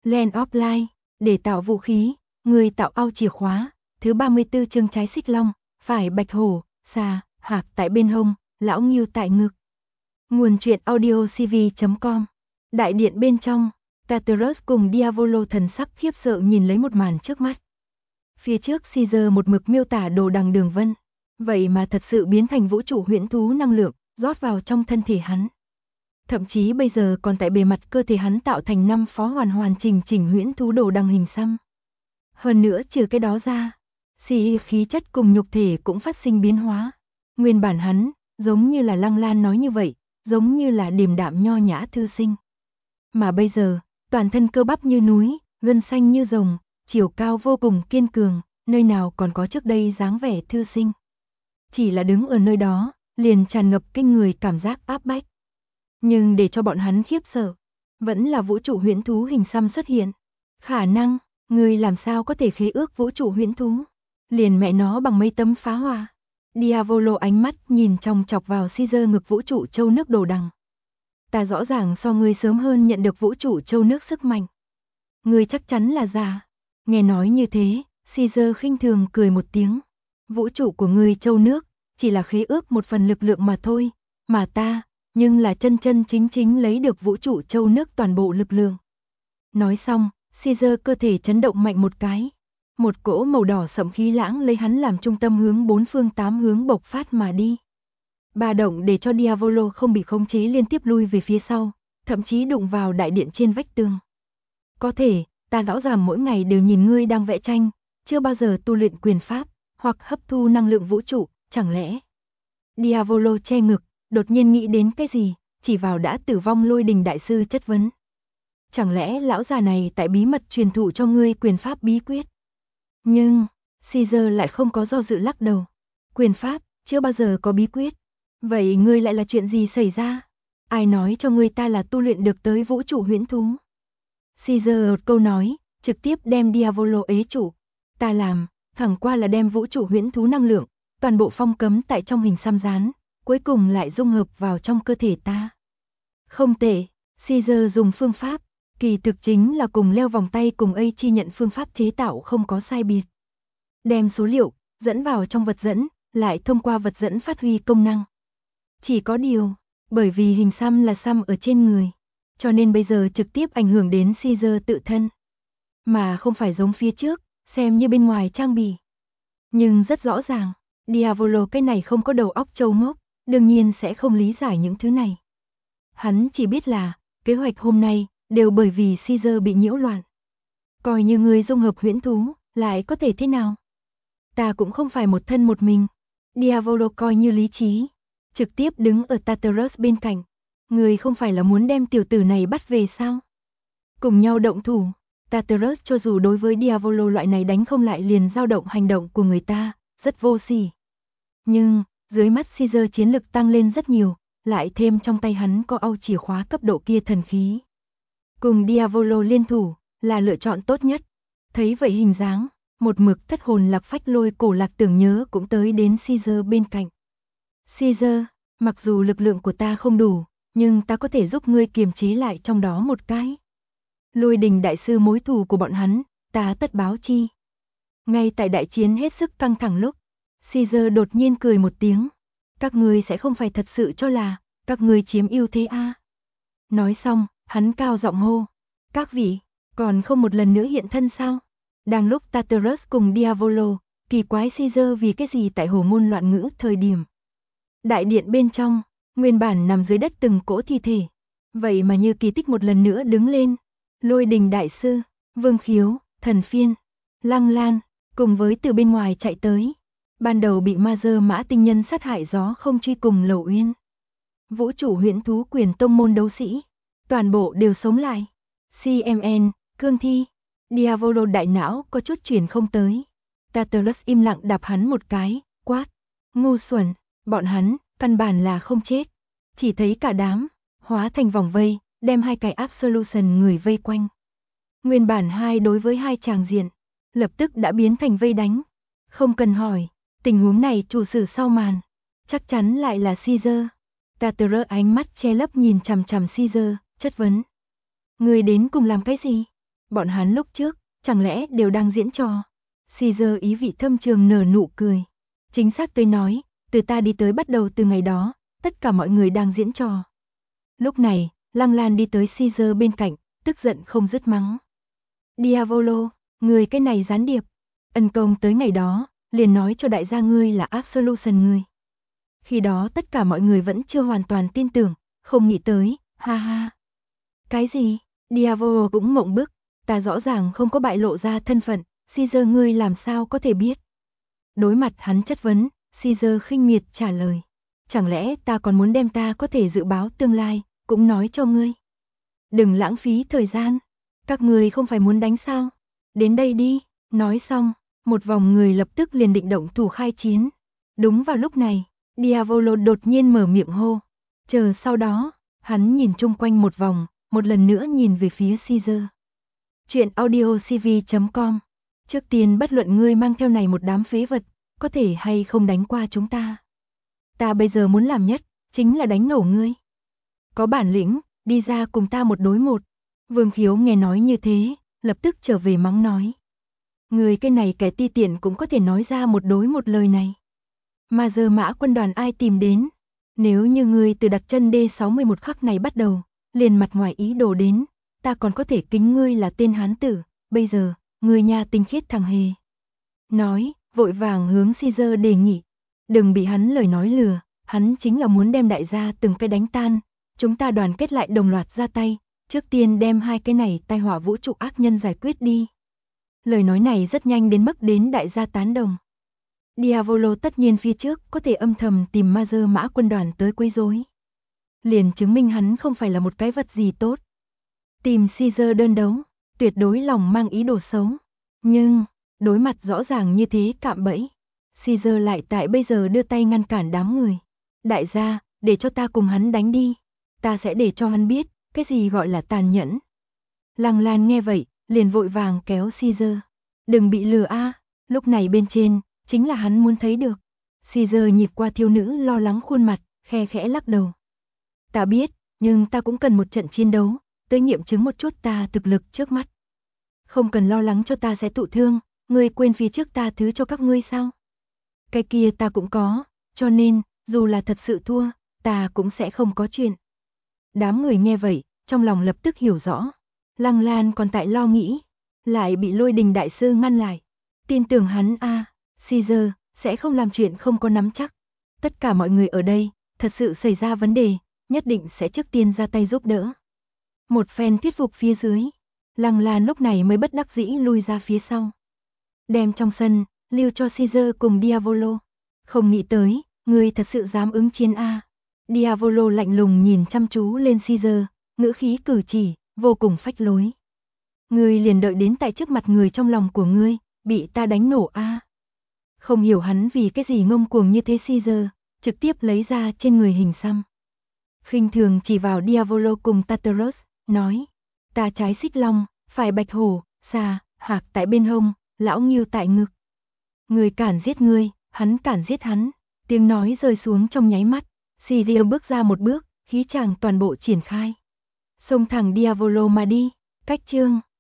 Land of Light, để tạo vũ khí, người tạo ao chìa khóa, thứ 34 chương trái xích long, phải bạch hổ, xà, hạc tại bên hông, lão ngưu tại ngực. Nguồn truyện audio cv.com. Đại điện bên trong, Tartarus cùng Diavolo thần sắc khiếp sợ nhìn lấy một màn trước mắt. Phía trước Caesar một mực miêu tả đồ đằng đường vân, vậy mà thật sự biến thành vũ trụ huyễn thú năng lượng, rót vào trong thân thể hắn. Thậm chí bây giờ còn tại bề mặt cơ thể hắn tạo thành 5 phó hoàn chỉnh huyễn thú đồ đằng hình xăm. Hơn nữa trừ cái đó ra, khí chất cùng nhục thể cũng phát sinh biến hóa. Nguyên bản hắn, giống như là Lăng Lan nói như vậy, giống như là điềm đạm nho nhã thư sinh. Mà bây giờ, toàn thân cơ bắp như núi, gân xanh như rồng, chiều cao vô cùng kiên cường, nơi nào còn có trước đây dáng vẻ thư sinh. Chỉ là đứng ở nơi đó, liền tràn ngập kinh người cảm giác áp bách. Nhưng để cho bọn hắn khiếp sợ, vẫn là vũ trụ huyễn thú hình xăm xuất hiện. Khả năng, người làm sao có thể khế ước vũ trụ huyễn thú? Liền mẹ nó bằng mấy tấm phá hoa. Diavolo ánh mắt nhìn chòng chọc vào Caesar ngực vũ trụ châu nước đồ đằng. Ta rõ ràng so ngươi sớm hơn nhận được vũ trụ châu nước sức mạnh. Ngươi chắc chắn là già. Nghe nói như thế, Caesar khinh thường cười một tiếng. Vũ trụ của ngươi châu nước, chỉ là khế ước một phần lực lượng mà thôi, mà ta, nhưng là chân chính lấy được vũ trụ châu nước toàn bộ lực lượng. Nói xong, Caesar cơ thể chấn động mạnh một cái. Một cỗ màu đỏ sẫm khí lãng lấy hắn làm trung tâm hướng bốn phương tám hướng bộc phát mà đi. Ba động để cho Diavolo không bị khống chế liên tiếp lui về phía sau, thậm chí đụng vào đại điện trên vách tường. Có thể, ta rõ ràng mỗi ngày đều nhìn ngươi đang vẽ tranh, chưa bao giờ tu luyện quyền pháp, hoặc hấp thu năng lượng vũ trụ, chẳng lẽ? Diavolo che ngực, đột nhiên nghĩ đến cái gì, chỉ vào đã tử vong Lôi Đình đại sư chất vấn. Chẳng lẽ lão già này tại bí mật truyền thụ cho ngươi quyền pháp bí quyết? Nhưng, Caesar lại không có do dự lắc đầu. Quyền pháp, chưa bao giờ có bí quyết. Vậy ngươi lại là chuyện gì xảy ra? Ai nói cho ngươi ta là tu luyện được tới vũ trụ huyễn thú? Caesar một câu nói, trực tiếp đem Diavolo ế chủ. Ta làm, thẳng qua là đem vũ trụ huyễn thú năng lượng, toàn bộ phong cấm tại trong hình xăm rán, cuối cùng lại dung hợp vào trong cơ thể ta. Không tệ, Caesar dùng phương pháp, kỳ thực chính là cùng leo vòng tay cùng chi nhận phương pháp chế tạo không có sai biệt. Đem số liệu, dẫn vào trong vật dẫn, lại thông qua vật dẫn phát huy công năng. Chỉ có điều, bởi vì hình xăm là xăm ở trên người, cho nên bây giờ trực tiếp ảnh hưởng đến Caesar tự thân. Mà không phải giống phía trước, xem như bên ngoài trang bị. Nhưng rất rõ ràng, Diavolo cái này không có đầu óc trâu ngốc, đương nhiên sẽ không lý giải những thứ này. Hắn chỉ biết là, kế hoạch hôm nay, đều bởi vì Caesar bị nhiễu loạn. Coi như người dung hợp huyễn thú, lại có thể thế nào? Ta cũng không phải một thân một mình. Diavolo coi như lý trí, trực tiếp đứng ở Tartarus bên cạnh. Người không phải là muốn đem tiểu tử này bắt về sao? Cùng nhau động thủ, Tartarus cho dù đối với Diavolo loại này đánh không lại liền dao động hành động của người ta, rất vô sỉ. Nhưng, dưới mắt Caesar chiến lực tăng lên rất nhiều, lại thêm trong tay hắn có ao chìa khóa cấp độ kia thần khí. Cùng Diavolo liên thủ, là lựa chọn tốt nhất. Thấy vậy hình dáng, một mực thất hồn lạc phách Lôi Cổ Lạc tưởng nhớ cũng tới đến Caesar bên cạnh. Caesar, mặc dù lực lượng của ta không đủ, nhưng ta có thể giúp ngươi kiềm chế lại trong đó một cái. Lôi Đình đại sư mối thù của bọn hắn, ta tất báo chi. Ngay tại đại chiến hết sức căng thẳng lúc, Caesar đột nhiên cười một tiếng. Các ngươi sẽ không phải thật sự cho là, các ngươi chiếm ưu thế à? Nói xong, hắn cao giọng hô. Các vị, còn không một lần nữa hiện thân sao? Đang lúc Tartarus cùng Diavolo, kỳ quái Caesar vì cái gì tại hồ ngôn loạn ngữ thời điểm. Đại điện bên trong, nguyên bản nằm dưới đất từng cỗ thi thể. Vậy mà như kỳ tích một lần nữa đứng lên. Lôi Đình đại sư, Vương Khiếu, Thần Phiên, Lăng Lan, cùng với từ bên ngoài chạy tới. Ban đầu bị ma dơ mã tinh nhân sát hại gió không truy cùng Lầu Uyên. Vũ trụ huyễn thú quyền tông môn đấu sĩ, toàn bộ đều sống lại. CMN, cương thi, Diavolo đại não có chút chuyển không tới. Tartarus im lặng đạp hắn một cái, quát. Ngu xuẩn, bọn hắn, căn bản là không chết. Chỉ thấy cả đám, hóa thành vòng vây, đem hai cái Absolution người vây quanh. Nguyên bản 2 đối với 2 tràng diện, lập tức đã biến thành vây đánh. Không cần hỏi, tình huống này chủ sử sau màn, chắc chắn lại là Caesar. Tartarus ánh mắt che lấp nhìn chằm chằm Caesar, chất vấn. Người đến cùng làm cái gì? Bọn hắn lúc trước, chẳng lẽ đều đang diễn trò? Caesar ý vị thâm trường nở nụ cười. Chính xác tôi nói, từ ta đi tới bắt đầu từ ngày đó, tất cả mọi người đang diễn trò. Lúc này, Lăng Lan đi tới Caesar bên cạnh, tức giận không dứt mắng. Diavolo, người cái này gián điệp. Ân công tới ngày đó, liền nói cho đại gia ngươi là Absolution ngươi. Khi đó tất cả mọi người vẫn chưa hoàn toàn tin tưởng, không nghĩ tới, ha ha. Cái gì? Diavolo cũng mộng bức, ta rõ ràng không có bại lộ ra thân phận, Caesar ngươi làm sao có thể biết? Đối mặt hắn chất vấn, Caesar khinh miệt trả lời. Chẳng lẽ ta còn muốn đem ta có thể dự báo tương lai, cũng nói cho ngươi. Đừng lãng phí thời gian, các ngươi không phải muốn đánh sao? Đến đây đi, nói xong, một vòng người lập tức liền định động thủ khai chiến. Đúng vào lúc này, Diavolo đột nhiên mở miệng hô. Chờ sau đó, hắn nhìn chung quanh một vòng, một lần nữa nhìn về phía Caesar. Chuyện audiocv.com. Trước tiên bất luận ngươi mang theo này một đám phế vật, có thể hay không đánh qua chúng ta. Ta bây giờ muốn làm nhất, chính là đánh nổ ngươi. Có bản lĩnh, đi ra cùng ta một đối một. Vương Khiếu nghe nói như thế, lập tức trở về mắng nói. Người cái này kẻ ti tiện cũng có thể nói ra một đối một lời này. Mà giờ Mã quân đoàn ai tìm đến? Nếu như ngươi từ đặt chân D61 khắc này bắt đầu, liền mặt ngoài ý đồ đến, ta còn có thể kính ngươi là tên hán tử, bây giờ, ngươi nha tinh khiết thằng hề. Nói, vội vàng hướng Caesar đề nghị. Đừng bị hắn lời nói lừa, hắn chính là muốn đem đại gia từng cái đánh tan. Chúng ta đoàn kết lại đồng loạt ra tay, trước tiên đem hai cái này tai họa vũ trụ ác nhân giải quyết đi. Lời nói này rất nhanh đến mức đến đại gia tán đồng. Diavolo tất nhiên phía trước có thể âm thầm tìm Mazer Mã quân đoàn tới quấy rối. Liền chứng minh hắn không phải là một cái vật gì tốt. Tìm Caesar đơn đấu, tuyệt đối lòng mang ý đồ xấu. Nhưng, đối mặt rõ ràng như thế cạm bẫy, Caesar lại tại bây giờ đưa tay ngăn cản đám người. Đại gia, để cho ta cùng hắn đánh đi. Ta sẽ để cho hắn biết, cái gì gọi là tàn nhẫn. Lăng Lan nghe vậy, liền vội vàng kéo Caesar. Đừng bị lừa a, lúc này bên trên, chính là hắn muốn thấy được. Caesar nhịp qua thiếu nữ lo lắng khuôn mặt, khe khẽ lắc đầu. Ta biết, nhưng ta cũng cần một trận chiến đấu, tới nghiệm chứng một chút ta thực lực trước mắt. Không cần lo lắng cho ta sẽ thụ thương, ngươi quên phía trước ta thứ cho các ngươi sao? Cái kia ta cũng có, cho nên, dù là thật sự thua, ta cũng sẽ không có chuyện. Đám người nghe vậy, trong lòng lập tức hiểu rõ. Lăng Lan còn tại lo nghĩ, lại bị Lôi Đình đại sư ngăn lại. Tin tưởng hắn Caesar sẽ không làm chuyện không có nắm chắc. Tất cả mọi người ở đây, thật sự xảy ra vấn đề, nhất định sẽ trước tiên ra tay giúp đỡ. Một phen thuyết phục phía dưới, Lăng Lan lúc này mới bất đắc dĩ lui ra phía sau. Đem trong sân, lưu cho Caesar cùng Diavolo. Không nghĩ tới, người thật sự dám ứng chiến Diavolo lạnh lùng nhìn chăm chú lên Caesar, ngữ khí cử chỉ, vô cùng phách lối. Ngươi liền đợi đến tại trước mặt người trong lòng của ngươi, bị ta đánh nổ Không hiểu hắn vì cái gì ngông cuồng như thế Caesar, trực tiếp lấy ra trên người hình xăm. Khinh thường chỉ vào Diavolo cùng Tartarus, nói, ta trái xích long, phải bạch hổ, xà, hạc tại bên hông, lão ngưu tại ngực. Người cản giết ngươi, hắn cản giết hắn. Tiếng nói rơi xuống trong nháy mắt, Caesar bước ra một bước, khí chàng toàn bộ triển khai. Xông thẳng Diavolo mà đi, cách chương.